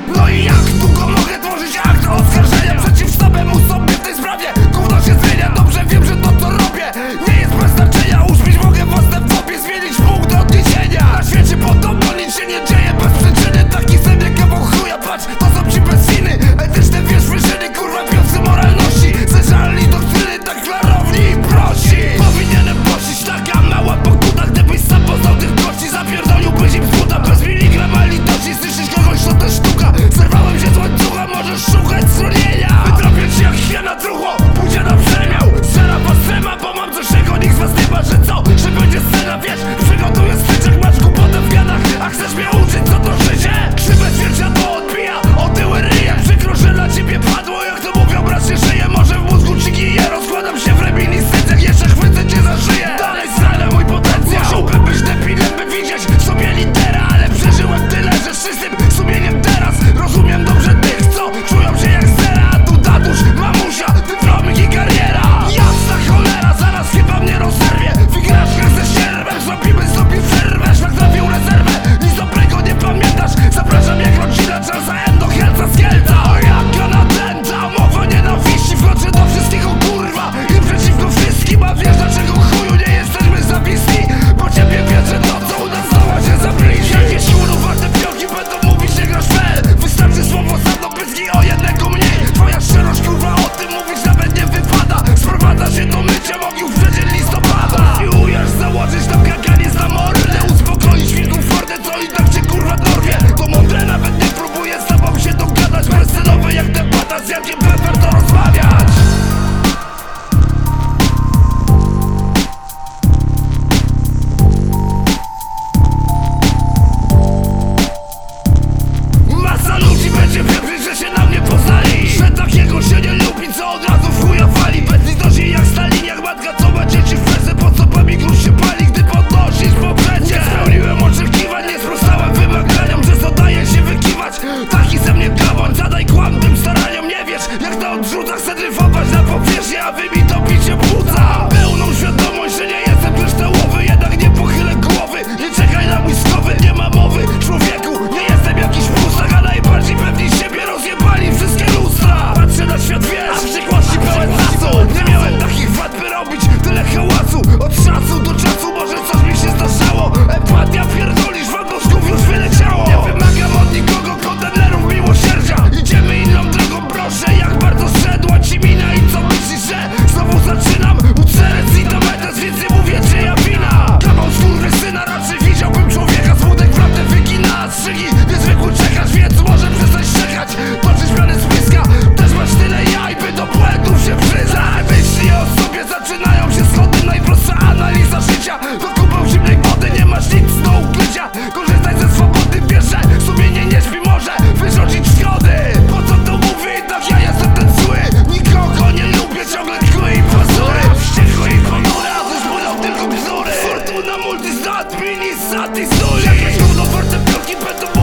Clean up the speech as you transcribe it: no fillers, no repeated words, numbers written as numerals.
No i jak długo mogę tworzyć akt oskarżenia przeciw samemu sobie w tej sprawie? Gówno się zmienia, dobrze wiem, że to co robię nie jest bez znaczenia. Uśpić mogę własne fobie, zmienić punkt odniesienia. Na świecie podobno nic się nie dzieje bez przyczyny. Taki sen jak kawał chuja, patrz, to są ci bez winy. Etyczne wiesz wyżyny, kurwa piący moralności. Zeżalni doktryny, tak klarowni i prosi. Powinienem prosić taka mała pokuta, gdybyś sam poznał tych gości. Zapierdoliłbyś im z buta bez miligrama litości. Słyszysz kogoś, to też sztuka. Zerwałem się z łańcucha, możesz szukać schronienia. Wytropię ci jak hiena truchło, pójdzie na przemiał. Zera pasema, bo mam coś, czego nikt z was nie ma. Że co? Że będzie scena, wiesz? Przygotuję styczek, masz głupotę w gadach. A chcesz mnie uczyć, co to życie? Krzywe zwierciadło odbija, otyły ryje. Przykro, że na ciebie padło, jak to mówią, brat się żyje. Może w mózgu ci gije, rozkładam się w reminiscencjach. Jeszcze chwycę cię za szyję, dalej zranę mój potencjał. Musiałbym być debilem, by widzieć w sobie litera, ale przeżyłem tyle, że z czystym sumieniem teraz rozumiem dobrze tych, co czują się jak zera. A tu tatuś, mamusia, dyplomik i kariera. Jasna cholera, zaraz chyba mnie rozerwie. W igraszkach ze sierwem zrobimy sobie przerwę. Szlak trafił rezerwę, nic dobrego nie pamiętasz. Zapraszam jak rodzina, czas za endohelca z Kielca. O jaka nadęta, mowa nienawiści. Wchodzę do wszystkiego kurwa i przeciwko wszystkim. A wiesz dlaczego chuju nie jesteśmy zawisni? Bo ciebie wierzę to, co u nas zdoła się zabliźni. Jakieś urowate pionki będą mówić, nie grasz fel. Wystarczy słowo za do pyski o jednego mniej. Twoja szczerość kurwa o tym mówić nawet nie wypada. Sprowadza się do mycia mogił w przedzień listopada. I ujasz założyć tam kaganie za mordę. Uspokoić wilków fordę, co i tak cię kurwa dorwie. To mądre, nawet nie próbuję z tobą się dogadać. Bezcelowy jak debata z Jankiem Pepper to rozmawiać. Masa ludzi będzie wierzyć, że się na mnie poznali. Że takiego się nie lubi, co od razu w chuja wali. Bez litości jak Stalin, jak matka, co ma dzieci w serce. Pod stopami grusz się pali, gdy podnosisz poprzecie. Nie spełniłem oczekiwań, nie sprostałem wymaganiom. Przez to daje się wykiwać, taki ze mnie gaboń. Zadaj kłam tym staraniom, nie wiesz jak na odrzutach chcę dryfować na powierzchnię, a wy mi to picie płuca. Pełną świadomość, że nie jestem kryształowy, jednak nie pochylę głowy. Nie czekaj na mój skowy, nie ma mowy. Człowieku, nie jestem jakiś pustak, a najbardziej pewni siebie rozjebali wszystkie lustra. Patrzę na świat, wiesz, a przykłości pełen czasu. Nie miałem takich wad, by robić tyle hałasu. Od czasu do czasu może coś mi się zdarzało. Empatia pierdolisz, wam mózgów już wyleciało. Nie wymagam od nikogo kontenerów miłosierdzia. Idziemy inną drogą, proszę, jak bardzo zszedła ci mina. I co myślisz, że znowu zaczynam? Ucerec i dometes, więc nie mówię czyja wina. Kawał skurwysyna, raczej widziałbym człowieka. Smutek prawdę wygina, strzygi niezwykły czekasz, więc może przestań szczekać. Toczyć miany z pyska, też masz tyle jaj, by do błędów się przyznać. Myśli o sobie zaczynają się schody. Najprostsza analiza życia to kupeł zimnej wody. Nie masz nic do ukrycia, korzystaj ze swobody. Bierze, sumienie nie śpi, może wyrządzić szkody. Po co to mówię, jednak ja jestem ten zły. Nikogo nie lubię, ciągle tkły i pazury. Wściekły i ponury, a też budą tylko bzdury. Fortuna multistat, mini satisuli. Jakieś gówno warte pionki będą